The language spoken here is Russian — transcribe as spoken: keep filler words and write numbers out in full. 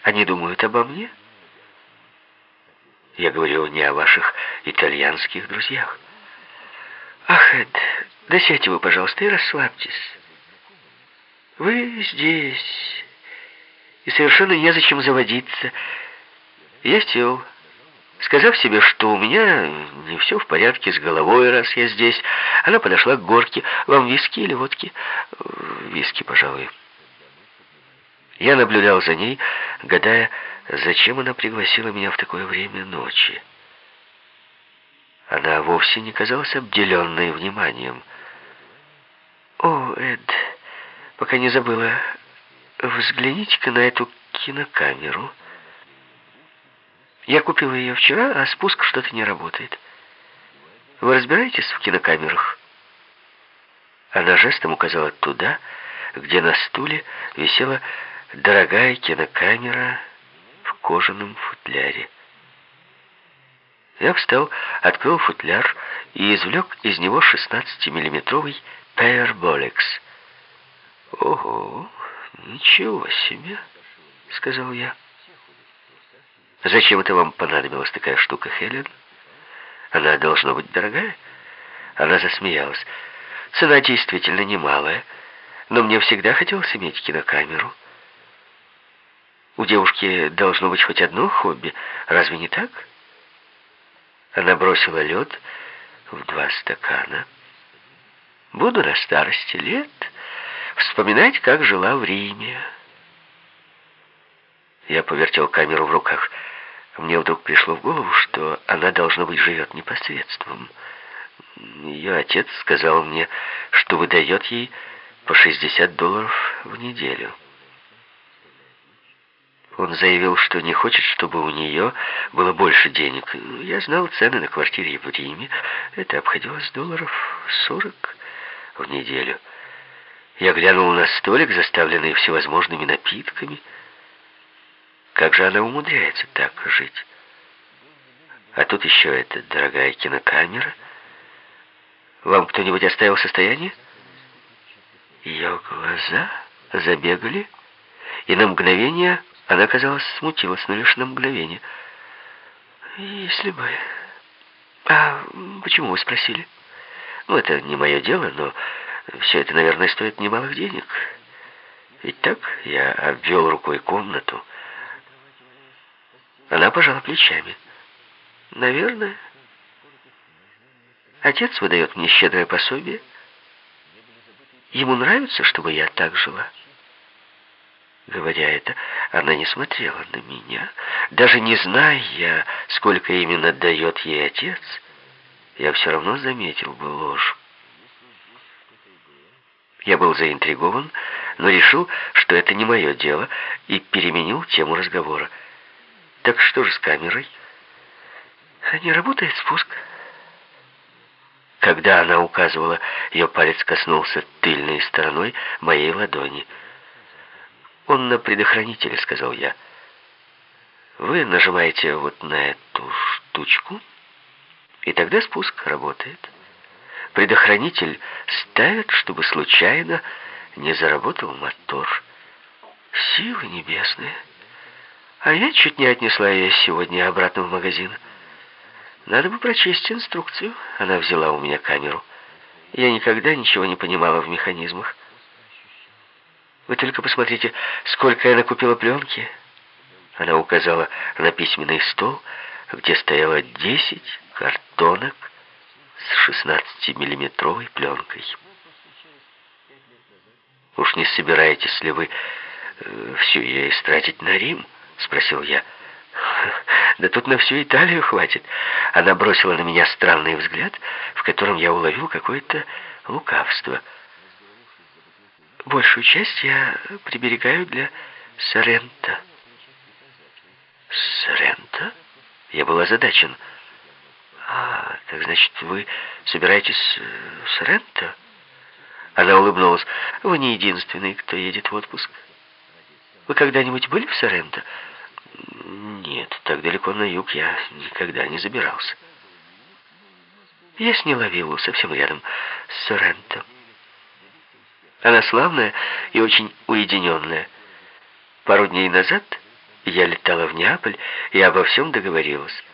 Они думают обо мне? Я говорю не о ваших итальянских друзьях. Ах, Эд, да сядьте вы, пожалуйста, и расслабьтесь. Вы здесь, и совершенно незачем заводиться. Я сел, сказав себе, что у меня не все в порядке с головой, раз я здесь. Она подошла к горке. Вам виски или водки? Виски, пожалуй. Я наблюдал за ней, гадая, зачем она пригласила меня в такое время ночи. Она вовсе не казалась обделенной вниманием. «О, Эд, пока не забыла, взгляните-ка на эту кинокамеру. Я купила ее вчера, а спуск что-то не работает. Вы разбираетесь в кинокамерах?» Она жестом указала туда, где на стуле висела дорогая кинокамера в кожаном футляре. Я встал, открыл футляр и извлек из него шестнадцатимиллиметровый Pairbolex. «Ого, ничего себе!» — сказал я. «Зачем это вам понадобилась такая штука, Хелен? Она должна быть дорогая?» Она засмеялась. «Цена действительно немалая, но мне всегда хотелось иметь кинокамеру. У девушки должно быть хоть одно хобби, разве не так?» Она бросила лед в два стакана. «Буду на старости лет вспоминать, как жила в Риме». Я повертел камеру в руках. Мне вдруг пришло в голову, что она, должно быть, живет непосредством. Ее отец сказал мне, что выдает ей по шестьдесят долларов в неделю. Он заявил, что не хочет, чтобы у нее было больше денег. Я знал цены на квартире в Риме. Это обходилось долларов сорок в неделю. Я глянул на столик, заставленный всевозможными напитками. Как же она умудряется так жить? А тут еще эта дорогая кинокамера. Вам кто-нибудь оставил состояние? Ее глаза забегали, и на мгновение она, казалось, смутилась, но лишь на мгновение. «Если бы... А почему вы спросили? Ну, это не мое дело, но все это, наверное, стоит немалых денег. Ведь так?» Я обвел рукой комнату. Она пожала плечами. «Наверное. Отец выдает мне щедрое пособие. Ему нравится, чтобы я так жила». Говоря это, она не смотрела на меня. Даже не зная, сколько именно дает ей отец, я все равно заметил бы ложь. Я был заинтригован, но решил, что это не мое дело, и переменил тему разговора. «Так что же с камерой?» «Не работает спуск». Когда она указывала, ее палец коснулся тыльной стороной моей ладони. «Он на предохранителе», — сказал я. «Вы нажимаете вот на эту штучку, и тогда спуск работает. Предохранитель ставят, чтобы случайно не заработал мотор. Силы небесные. А я чуть не отнесла ее сегодня обратно в магазин. Надо бы прочесть инструкцию». Она взяла у меня камеру. Я никогда ничего не понимала в механизмах. «Вы только посмотрите, сколько я накупила пленки». Она указала на письменный стол, где стояло десять картонок с шестнадцатимиллиметровой пленкой. «Уж не собираетесь ли вы э, всю ее истратить на Рим?» — спросил я. «Да тут на всю Италию хватит». Она бросила на меня странный взгляд, в котором я уловил какое-то лукавство. «Большую часть я приберегаю для Сорренто». «Сорренто?» Я был озадачен. «А, так значит, вы собираетесь в Сорренто?» Она улыбнулась. «Вы не единственный, кто едет в отпуск. Вы когда-нибудь были в Сорренто?» «Нет, так далеко на юг я никогда не забирался». «Я сняла виллу совсем рядом с Сорренто. Она славная и очень уединенная. Пару дней назад Я летала в Неаполь и обо всем договорилась.